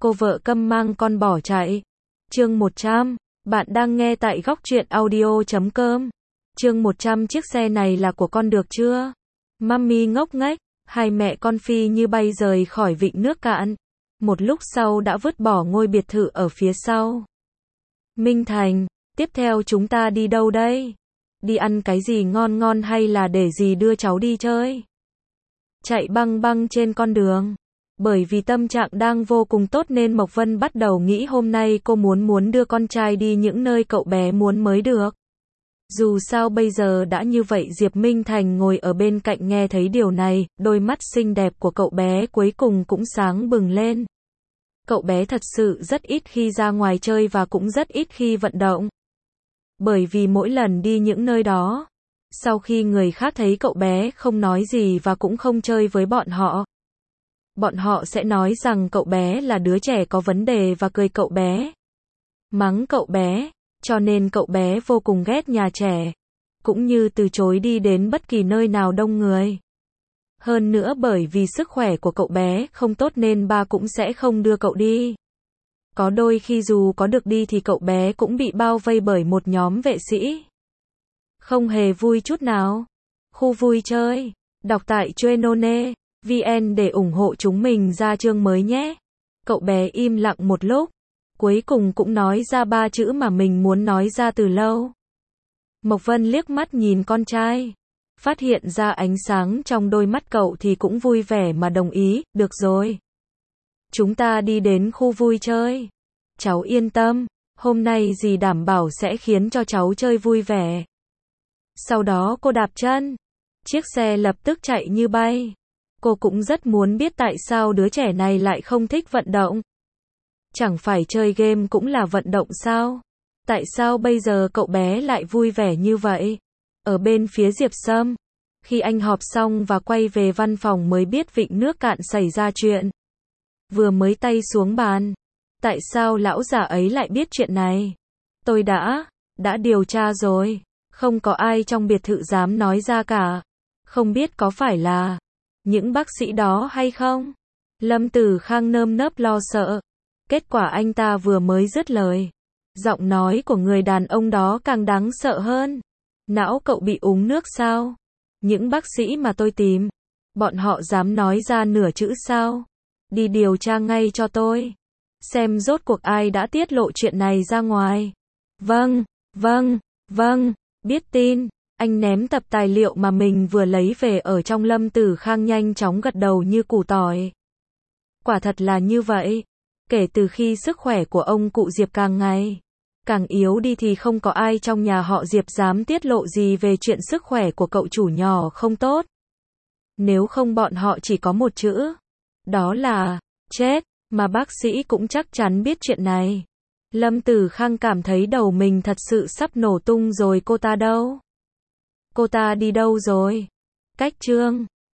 Cô vợ câm mang con bỏ chạy. Chương 100. Bạn đang nghe tại góc truyện audio.com. Chương 100. Chiếc xe này là của con được chưa? Mummy ngốc nghếch, hai mẹ con phi như bay rời khỏi vịnh nước cạn. Một lúc sau đã vứt bỏ ngôi biệt thự ở phía sau. Minh Thành, tiếp theo chúng ta đi đâu đây? Đi ăn cái gì ngon ngon hay là để dì đưa cháu đi chơi? Chạy băng băng trên con đường. Bởi vì tâm trạng đang vô cùng tốt nên Mộc Vân bắt đầu nghĩ hôm nay cô muốn đưa con trai đi những nơi cậu bé muốn mới được. Dù sao bây giờ đã như vậy. Diệp Minh Thành ngồi ở bên cạnh nghe thấy điều này, đôi mắt xinh đẹp của cậu bé cuối cùng cũng sáng bừng lên. Cậu bé thật sự rất ít khi ra ngoài chơi và cũng rất ít khi vận động. Bởi vì mỗi lần đi những nơi đó, sau khi người khác thấy cậu bé không nói gì và cũng không chơi với bọn họ sẽ nói rằng cậu bé là đứa trẻ có vấn đề và cười cậu bé, mắng cậu bé, cho nên cậu bé vô cùng ghét nhà trẻ, cũng như từ chối đi đến bất kỳ nơi nào đông người. Hơn nữa bởi vì sức khỏe của cậu bé không tốt nên ba cũng sẽ không đưa cậu đi. Có đôi khi dù có được đi thì cậu bé cũng bị bao vây bởi một nhóm vệ sĩ. Không hề vui chút nào. Khu vui chơi. Đọc tại Chuenone.vn để ủng hộ chúng mình ra chương mới nhé. Cậu bé im lặng một lúc. Cuối cùng cũng nói ra ba chữ mà mình muốn nói ra từ lâu. Mộc Vân liếc mắt nhìn con trai. Phát hiện ra ánh sáng trong đôi mắt cậu thì cũng vui vẻ mà đồng ý, được rồi. Chúng ta đi đến khu vui chơi. Cháu yên tâm, hôm nay dì đảm bảo sẽ khiến cho cháu chơi vui vẻ. Sau đó cô đạp chân. Chiếc xe lập tức chạy như bay. Cô cũng rất muốn biết tại sao đứa trẻ này lại không thích vận động. Chẳng phải chơi game cũng là vận động sao? Tại sao bây giờ cậu bé lại vui vẻ như vậy? Ở bên phía Diệp Sâm, khi anh họp xong và quay về văn phòng mới biết vịnh nước cạn xảy ra chuyện. Vừa mới tay xuống bàn. Tại sao lão già ấy lại biết chuyện này? Tôi đã điều tra rồi. Không có ai trong biệt thự dám nói ra cả. Không biết có phải là những bác sĩ đó hay không? Lâm Tử Khang nơm nớp lo sợ. Kết quả anh ta vừa mới dứt lời. Giọng nói của người đàn ông đó càng đáng sợ hơn. Não cậu bị uống nước sao? Những bác sĩ mà tôi tìm, bọn họ dám nói ra nửa chữ sao? Đi điều tra ngay cho tôi. Xem rốt cuộc ai đã tiết lộ chuyện này ra ngoài. Vâng, biết tin. Anh ném tập tài liệu mà mình vừa lấy về ở trong. Lâm Tử Khang nhanh chóng gật đầu như củ tỏi. Quả thật là như vậy. Kể từ khi sức khỏe của ông cụ Diệp càng ngày càng yếu đi thì không có ai trong nhà họ Diệp dám tiết lộ gì về chuyện sức khỏe của cậu chủ nhỏ không tốt. Nếu không bọn họ chỉ có một chữ. Đó là chết, mà bác sĩ cũng chắc chắn biết chuyện này. Lâm Tử Khang cảm thấy đầu mình thật sự sắp nổ tung rồi. Cô ta đâu? Cô ta đi đâu rồi? Cách chương